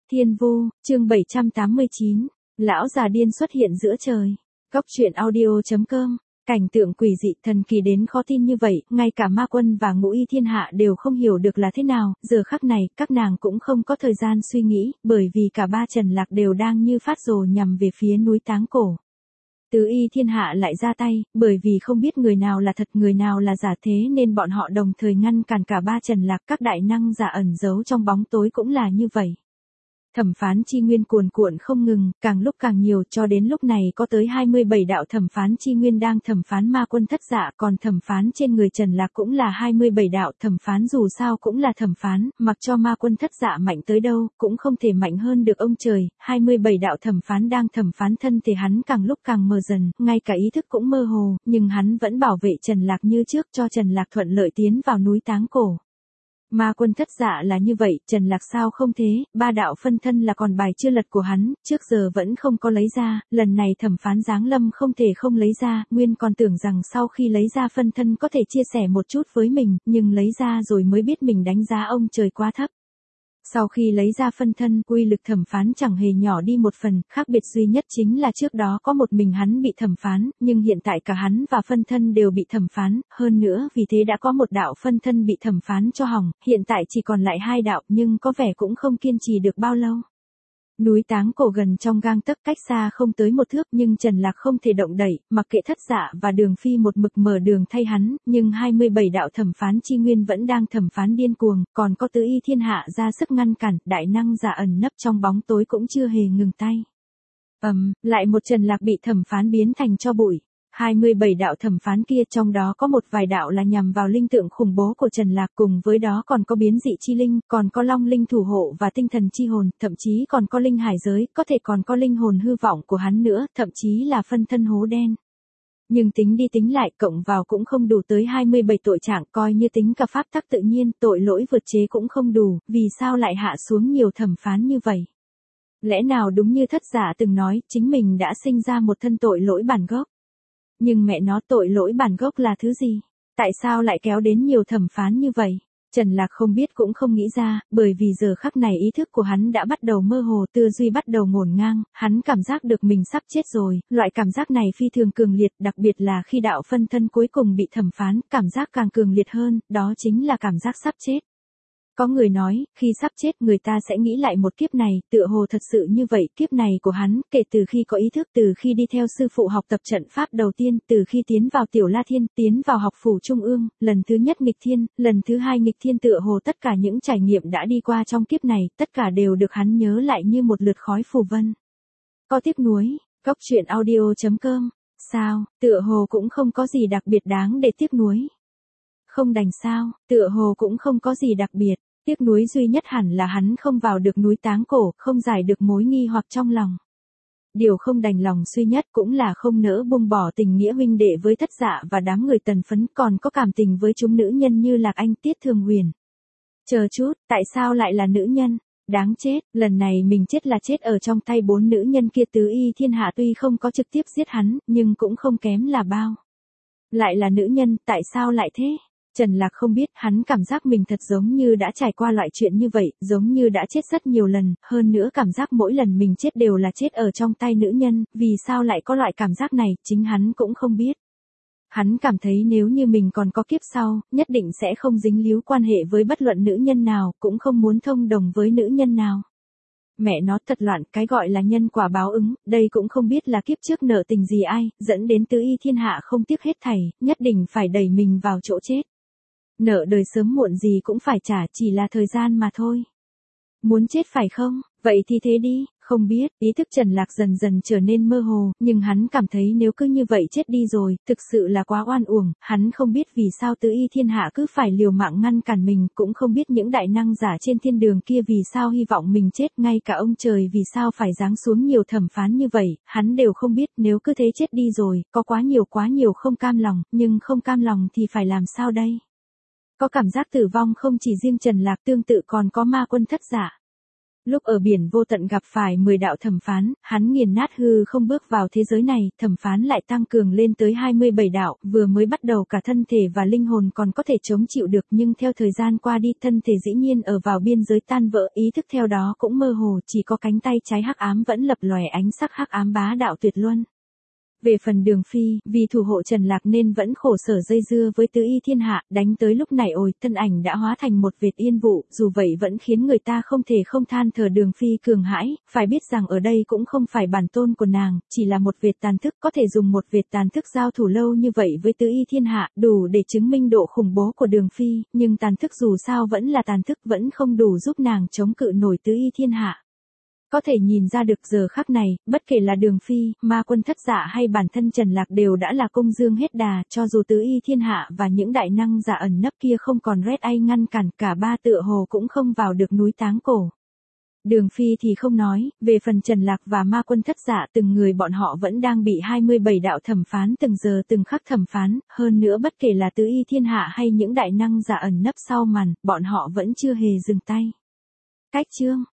Thiên Vu, chương 789, lão già điên xuất hiện giữa trời. Cốc truyện audio.com, cảnh tượng quỷ dị thần kỳ đến khó tin như vậy, ngay cả ma quân và ngũ y thiên hạ đều không hiểu được là thế nào, giờ khắc này, các nàng cũng không có thời gian suy nghĩ, bởi vì cả ba Trần Lạc đều đang như phát rồ nhằm về phía núi Táng Cổ. Tứ y thiên hạ lại ra tay, bởi vì không biết người nào là thật người nào là giả thế nên bọn họ đồng thời ngăn cản cả ba Trần Lạc, các đại năng giả ẩn giấu trong bóng tối cũng là như vậy. Thẩm phán chi nguyên cuồn cuộn không ngừng, càng lúc càng nhiều cho đến lúc này có tới 27 đạo thẩm phán chi nguyên đang thẩm phán ma quân thất dạ, còn thẩm phán trên người Trần Lạc cũng là 27 đạo thẩm phán, dù sao cũng là thẩm phán, mặc cho ma quân thất dạ mạnh tới đâu, cũng không thể mạnh hơn được ông trời. 27 đạo thẩm phán đang thẩm phán, thân thể hắn càng lúc càng mờ dần, ngay cả ý thức cũng mơ hồ, nhưng hắn vẫn bảo vệ Trần Lạc như trước, cho Trần Lạc thuận lợi tiến vào núi Táng Cổ. Ma quân thất dạ là như vậy, Trần Lạc sao không thế, ba đạo phân thân là còn bài chưa lật của hắn, trước giờ vẫn không có lấy ra, lần này thẩm phán giáng lâm không thể không lấy ra, nguyên còn tưởng rằng sau khi lấy ra phân thân có thể chia sẻ một chút với mình, nhưng lấy ra rồi mới biết mình đánh giá ông trời quá thấp. Sau khi lấy ra phân thân, uy lực thẩm phán chẳng hề nhỏ đi một phần, khác biệt duy nhất chính là trước đó có một mình hắn bị thẩm phán, nhưng hiện tại cả hắn và phân thân đều bị thẩm phán, hơn nữa vì thế đã có một đạo phân thân bị thẩm phán cho hỏng, hiện tại chỉ còn lại hai đạo nhưng có vẻ cũng không kiên trì được bao lâu. Núi Táng Cổ gần trong gang tấc, cách xa không tới một thước, nhưng Trần Lạc không thể động đậy, mặc kệ thất dạ và Đường Phi một mực mở đường thay hắn, nhưng 27 đạo thẩm phán chi nguyên vẫn đang thẩm phán điên cuồng, còn có tứ y thiên hạ ra sức ngăn cản, đại năng giả ẩn nấp trong bóng tối cũng chưa hề ngừng tay. Lại một Trần Lạc bị thẩm phán biến thành tro bụi. 27 đạo thẩm phán kia trong đó có một vài đạo là nhằm vào linh tượng khủng bố của Trần Lạc, cùng với đó còn có biến dị chi linh, còn có long linh thủ hộ và tinh thần chi hồn, thậm chí còn có linh hải giới, có thể còn có linh hồn hư vọng của hắn nữa, thậm chí là phân thân hố đen. Nhưng tính đi tính lại cộng vào cũng không đủ tới 27 tội trạng, coi như tính cả pháp tắc tự nhiên, tội lỗi vượt chế cũng không đủ, vì sao lại hạ xuống nhiều thẩm phán như vậy? Lẽ nào đúng như thất giả từng nói, chính mình đã sinh ra một thân tội lỗi bản gốc? Nhưng mẹ nó, tội lỗi bản gốc là thứ gì? Tại sao lại kéo đến nhiều thẩm phán như vậy? Trần Lạc không biết cũng không nghĩ ra, bởi vì giờ khắc này ý thức của hắn đã bắt đầu mơ hồ, tư duy bắt đầu ngổn ngang, hắn cảm giác được mình sắp chết rồi, loại cảm giác này phi thường cường liệt, đặc biệt là khi đạo phân thân cuối cùng bị thẩm phán, cảm giác càng cường liệt hơn, đó chính là cảm giác sắp chết. Có người nói, khi sắp chết người ta sẽ nghĩ lại một kiếp này, tựa hồ thật sự như vậy, kiếp này của hắn, kể từ khi có ý thức, từ khi đi theo sư phụ học tập trận pháp đầu tiên, từ khi tiến vào Tiểu La Thiên, tiến vào học phủ Trung ương, lần thứ nhất nghịch thiên, lần thứ hai nghịch thiên, tựa hồ tất cả những trải nghiệm đã đi qua trong kiếp này, tất cả đều được hắn nhớ lại như một lượt khói phù vân. Có tiếc nuối, Cốc truyện audio.com, sao, tựa hồ cũng không có gì đặc biệt đáng để tiếc nuối. Không đành sao, tựa hồ cũng không có gì đặc biệt. Tiếc nuối duy nhất hẳn là hắn không vào được núi Táng Cổ, không giải được mối nghi hoặc trong lòng. Điều không đành lòng duy nhất cũng là không nỡ buông bỏ tình nghĩa huynh đệ với thất dạ và đám người tần phấn, còn có cảm tình với chúng nữ nhân như Lạc Anh, Tiết Thường Huyền. Chờ chút, tại sao lại là nữ nhân? Đáng chết, lần này mình chết là chết ở trong tay bốn nữ nhân kia. Tứ y thiên hạ tuy không có trực tiếp giết hắn, nhưng cũng không kém là bao. Lại là nữ nhân, tại sao lại thế? Trần Lạc không biết, hắn cảm giác mình thật giống như đã trải qua loại chuyện như vậy, giống như đã chết rất nhiều lần, hơn nữa cảm giác mỗi lần mình chết đều là chết ở trong tay nữ nhân, vì sao lại có loại cảm giác này, chính hắn cũng không biết. Hắn cảm thấy nếu như mình còn có kiếp sau, nhất định sẽ không dính líu quan hệ với bất luận nữ nhân nào, cũng không muốn thông đồng với nữ nhân nào. Mẹ nó thật loạn, cái gọi là nhân quả báo ứng, đây cũng không biết là kiếp trước nợ tình gì ai, dẫn đến tứ y thiên hạ không tiếc hết thảy, nhất định phải đẩy mình vào chỗ chết. Nợ đời sớm muộn gì cũng phải trả, chỉ là thời gian mà thôi. Muốn chết phải không? Vậy thì thế đi, không biết, ý thức Trần Lạc dần dần trở nên mơ hồ, nhưng hắn cảm thấy nếu cứ như vậy chết đi rồi, thực sự là quá oan uổng, hắn không biết vì sao tứ y thiên hạ cứ phải liều mạng ngăn cản mình, cũng không biết những đại năng giả trên thiên đường kia vì sao hy vọng mình chết, ngay cả ông trời vì sao phải giáng xuống nhiều thẩm phán như vậy, hắn đều không biết, nếu cứ thế chết đi rồi, có quá nhiều không cam lòng, nhưng không cam lòng thì phải làm sao đây? Có cảm giác tử vong không chỉ riêng Trần Lạc, tương tự còn có ma quân thất giả. Lúc ở biển vô tận gặp phải 10 đạo thẩm phán, hắn nghiền nát hư không bước vào thế giới này, thẩm phán lại tăng cường lên tới 27 đạo, vừa mới bắt đầu cả thân thể và linh hồn còn có thể chống chịu được nhưng theo thời gian qua đi thân thể dĩ nhiên ở vào biên giới tan vỡ, ý thức theo đó cũng mơ hồ, chỉ có cánh tay trái hắc ám vẫn lập lòe ánh sắc hắc ám bá đạo tuyệt luân. Về phần Đường Phi, vì thủ hộ Trần Lạc nên vẫn khổ sở dây dưa với tứ y thiên hạ, đánh tới lúc này ôi, thân ảnh đã hóa thành một vệt yên vụ, dù vậy vẫn khiến người ta không thể không than thở Đường Phi cường hãi, phải biết rằng ở đây cũng không phải bản tôn của nàng, chỉ là một vệt tàn thức, có thể dùng một vệt tàn thức giao thủ lâu như vậy với tứ y thiên hạ, đủ để chứng minh độ khủng bố của Đường Phi, nhưng tàn thức dù sao vẫn là tàn thức, vẫn không đủ giúp nàng chống cự nổi tứ y thiên hạ. Có thể nhìn ra được giờ khắc này, bất kể là Đường Phi, Ma Quân Thất Dạ hay bản thân Trần Lạc đều đã là công dương hết đà, cho dù tứ y thiên hạ và những đại năng giả ẩn nấp kia không còn Red Ai ngăn cản, cả ba tựa hồ cũng không vào được núi Táng Cổ. Đường Phi thì không nói, về phần Trần Lạc và Ma Quân Thất Dạ từng người bọn họ vẫn đang bị 27 đạo thẩm phán từng giờ từng khắc thẩm phán, hơn nữa bất kể là tứ y thiên hạ hay những đại năng giả ẩn nấp sau màn, bọn họ vẫn chưa hề dừng tay. Cách chương